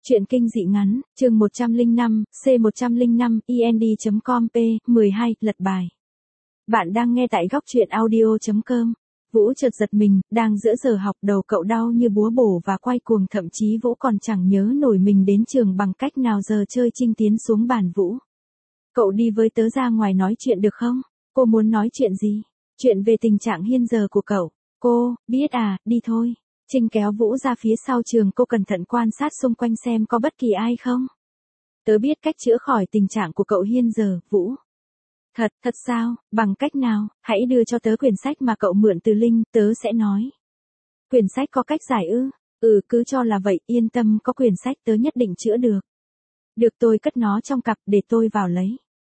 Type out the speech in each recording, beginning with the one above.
Truyện kinh dị ngắn, chương 105, C105, ind.com p. 12, lật bài. Bạn đang nghe tại góc truyện audio.com. Vũ chợt giật mình, đang giữa giờ học đầu cậu đau như búa bổ và quay cuồng, thậm chí Vũ còn chẳng nhớ nổi mình đến trường bằng cách nào giờ chơi Trinh tiến xuống bàn Vũ. Cậu đi với tớ ra ngoài nói chuyện được không? Cô muốn nói chuyện gì? Chuyện về tình trạng hiện giờ của cậu. Cô, biết à, đi thôi. Trinh kéo Vũ ra phía sau trường, cô cẩn thận quan sát xung quanh xem có bất kỳ ai không. Tớ biết cách chữa khỏi tình trạng của cậu hiện giờ, Vũ. Thật sao, bằng cách nào? Hãy đưa cho tớ quyển sách mà cậu mượn từ Linh, tớ sẽ nói. Quyển sách có cách giải ư? Cứ cho là vậy, yên tâm, có quyển sách tớ nhất định chữa được. Được, tôi cất nó trong cặp để tôi vào lấy.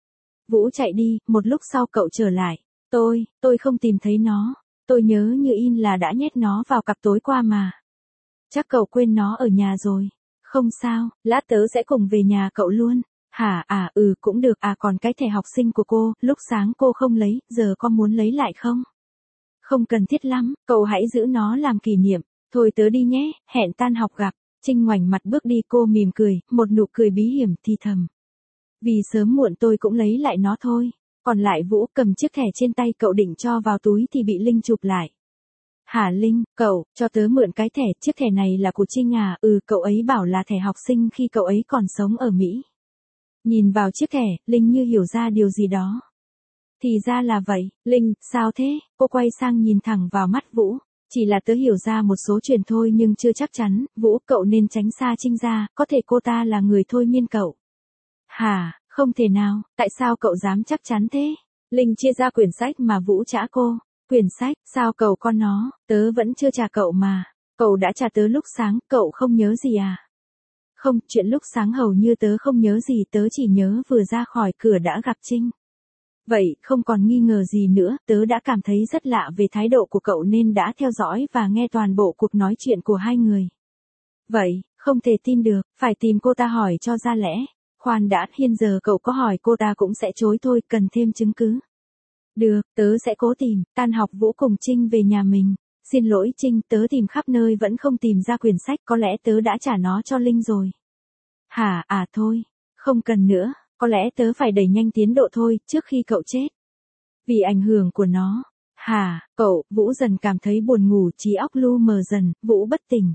Vũ chạy đi, một lúc sau cậu trở lại. Tôi không tìm thấy nó. Tôi nhớ như in là đã nhét nó vào cặp tối qua mà. Chắc cậu quên nó ở nhà rồi. Không sao, lát tớ sẽ cùng về nhà cậu luôn. Hả, cũng được. Còn cái thẻ học sinh của cô, lúc sáng cô không lấy, giờ có muốn lấy lại không? Không cần thiết lắm, cậu hãy giữ nó làm kỷ niệm. Thôi tớ đi nhé, hẹn tan học gặp. Trinh ngoảnh mặt bước đi, cô mỉm cười, một nụ cười bí hiểm thì thầm. Vì sớm muộn tôi cũng lấy lại nó thôi. Còn lại Vũ cầm chiếc thẻ trên tay cậu định cho vào túi thì bị Linh chụp lại. Hả Linh, cậu, cho tớ mượn cái thẻ, chiếc thẻ này là của Trinh à? Cậu ấy bảo là thẻ học sinh khi cậu ấy còn sống ở Mỹ. Nhìn vào chiếc thẻ, Linh như hiểu ra điều gì đó. Thì ra là vậy, Linh, sao thế? Cô quay sang nhìn thẳng vào mắt Vũ. Chỉ là tớ hiểu ra một số chuyện thôi nhưng chưa chắc chắn, Vũ, cậu nên tránh xa Trinh ra, có thể cô ta là người thôi miên cậu. Hả? Không thể nào, tại sao cậu dám chắc chắn thế? Linh chia ra quyển sách mà Vũ trả cô. Quyển sách, sao cậu con nó, tớ vẫn chưa trả cậu mà. Cậu đã trả tớ lúc sáng, cậu không nhớ gì à? Không, chuyện lúc sáng hầu như tớ không nhớ gì, tớ chỉ nhớ vừa ra khỏi cửa đã gặp Trinh. Vậy, không còn nghi ngờ gì nữa, tớ đã cảm thấy rất lạ về thái độ của cậu nên đã theo dõi và nghe toàn bộ cuộc nói chuyện của hai người. Vậy, không thể tin được, phải tìm cô ta hỏi cho ra lẽ. Khoan đã, hiện giờ cậu có hỏi cô ta cũng sẽ chối thôi, cần thêm chứng cứ. Được, tớ sẽ cố tìm. Tan học Vũ cùng Trinh về nhà mình. Xin lỗi Trinh, tớ tìm khắp nơi vẫn không tìm ra quyển sách, có lẽ tớ đã trả nó cho Linh rồi. Hả, thôi, không cần nữa, có lẽ tớ phải đẩy nhanh tiến độ thôi, trước khi cậu chết. Vì ảnh hưởng của nó. Hả, cậu, Vũ dần cảm thấy buồn ngủ, trí óc lu mờ dần, Vũ bất tỉnh.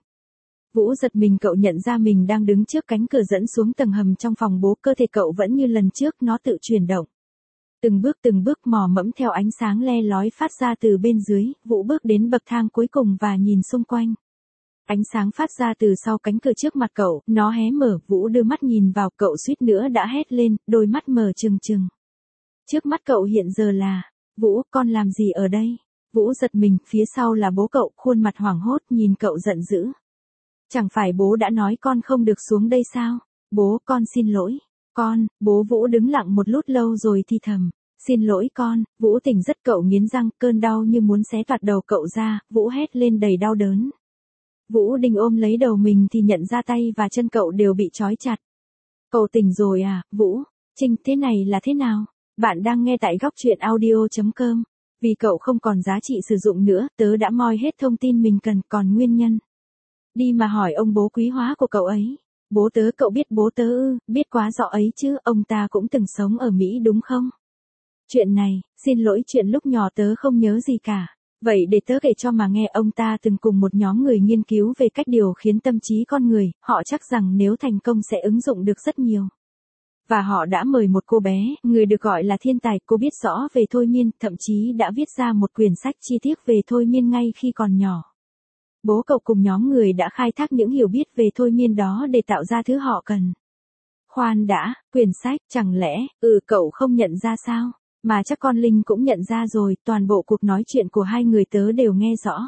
Vũ giật mình, cậu nhận ra mình đang đứng trước cánh cửa dẫn xuống tầng hầm trong phòng bố, cơ thể cậu vẫn như lần trước, nó tự chuyển động. Từng bước mò mẫm theo ánh sáng le lói phát ra từ bên dưới, Vũ bước đến bậc thang cuối cùng và nhìn xung quanh. Ánh sáng phát ra từ sau cánh cửa trước mặt cậu, nó hé mở, Vũ đưa mắt nhìn vào, cậu suýt nữa đã hét lên, đôi mắt mở trừng trừng. Trước mắt cậu hiện giờ là, Vũ, con làm gì ở đây? Vũ giật mình, phía sau là bố cậu, khuôn mặt hoảng hốt nhìn cậu giận dữ. Chẳng phải bố đã nói con không được xuống đây sao? Bố, con xin lỗi. Bố. Vũ đứng lặng một lúc lâu rồi thì thầm. Xin lỗi con. Vũ tỉnh giấc, cậu nghiến răng, cơn đau như muốn xé toạc đầu cậu ra, Vũ hét lên đầy đau đớn. Vũ định ôm lấy đầu mình thì nhận ra tay và chân cậu đều bị trói chặt. Cậu tỉnh rồi à, Vũ? Trinh, thế này là thế nào? Bạn đang nghe tại góc truyện audio.com. Vì cậu không còn giá trị sử dụng nữa, tớ đã moi hết thông tin mình cần, còn nguyên nhân. Đi mà hỏi ông bố quý hóa của cậu ấy. Bố tớ, cậu biết bố tớ ư? Biết quá rõ ấy chứ, ông ta cũng từng sống ở Mỹ đúng không? Chuyện này, xin lỗi, chuyện lúc nhỏ tớ không nhớ gì cả. Vậy để tớ kể cho mà nghe, ông ta từng cùng một nhóm người nghiên cứu về cách điều khiển tâm trí con người, họ chắc rằng nếu thành công sẽ ứng dụng được rất nhiều. Và họ đã mời một cô bé, người được gọi là thiên tài, cô biết rõ về thôi miên, thậm chí đã viết ra một quyển sách chi tiết về thôi miên ngay khi còn nhỏ. Bố cậu cùng nhóm người đã khai thác những hiểu biết về thôi miên đó để tạo ra thứ họ cần. Khoan đã, quyển sách, chẳng lẽ, cậu không nhận ra sao? Mà chắc con Linh cũng nhận ra rồi, toàn bộ cuộc nói chuyện của hai người tớ đều nghe rõ.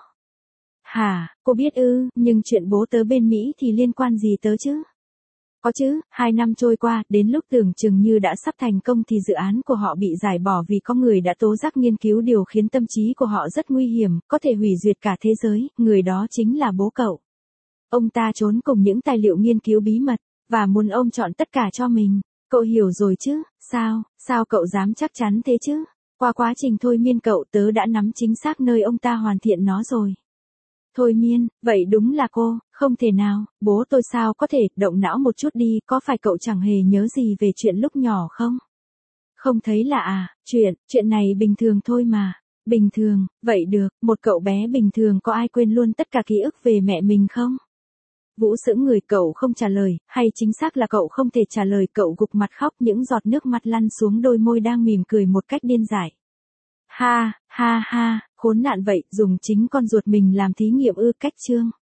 Hả, cô biết ư, nhưng chuyện bố tớ bên Mỹ thì liên quan gì tớ chứ? Có chứ, 2 năm trôi qua, đến lúc tưởng chừng như đã sắp thành công thì dự án của họ bị giải bỏ vì có người đã tố giác nghiên cứu điều khiển tâm trí của họ rất nguy hiểm, có thể hủy diệt cả thế giới, người đó chính là bố cậu. Ông ta trốn cùng những tài liệu nghiên cứu bí mật, và muốn ông chọn tất cả cho mình. Cậu hiểu rồi chứ, sao cậu dám chắc chắn thế chứ? Qua quá trình thôi miên cậu, tớ đã nắm chính xác nơi ông ta hoàn thiện nó rồi. Thôi Miên, vậy đúng là cô, không thể nào, bố tôi sao có thể, động não một chút đi, có phải cậu chẳng hề nhớ gì về chuyện lúc nhỏ không? Không thấy lạ à, chuyện này bình thường thôi mà. Bình thường, vậy được, một cậu bé bình thường có ai quên luôn tất cả ký ức về mẹ mình không? Vũ sững người, cậu không trả lời, hay chính xác là cậu không thể trả lời, cậu gục mặt khóc, những giọt nước mắt lăn xuống đôi môi đang mỉm cười một cách điên dại. Ha, ha ha, khốn nạn vậy, dùng chính con ruột mình làm thí nghiệm ư, cách chương.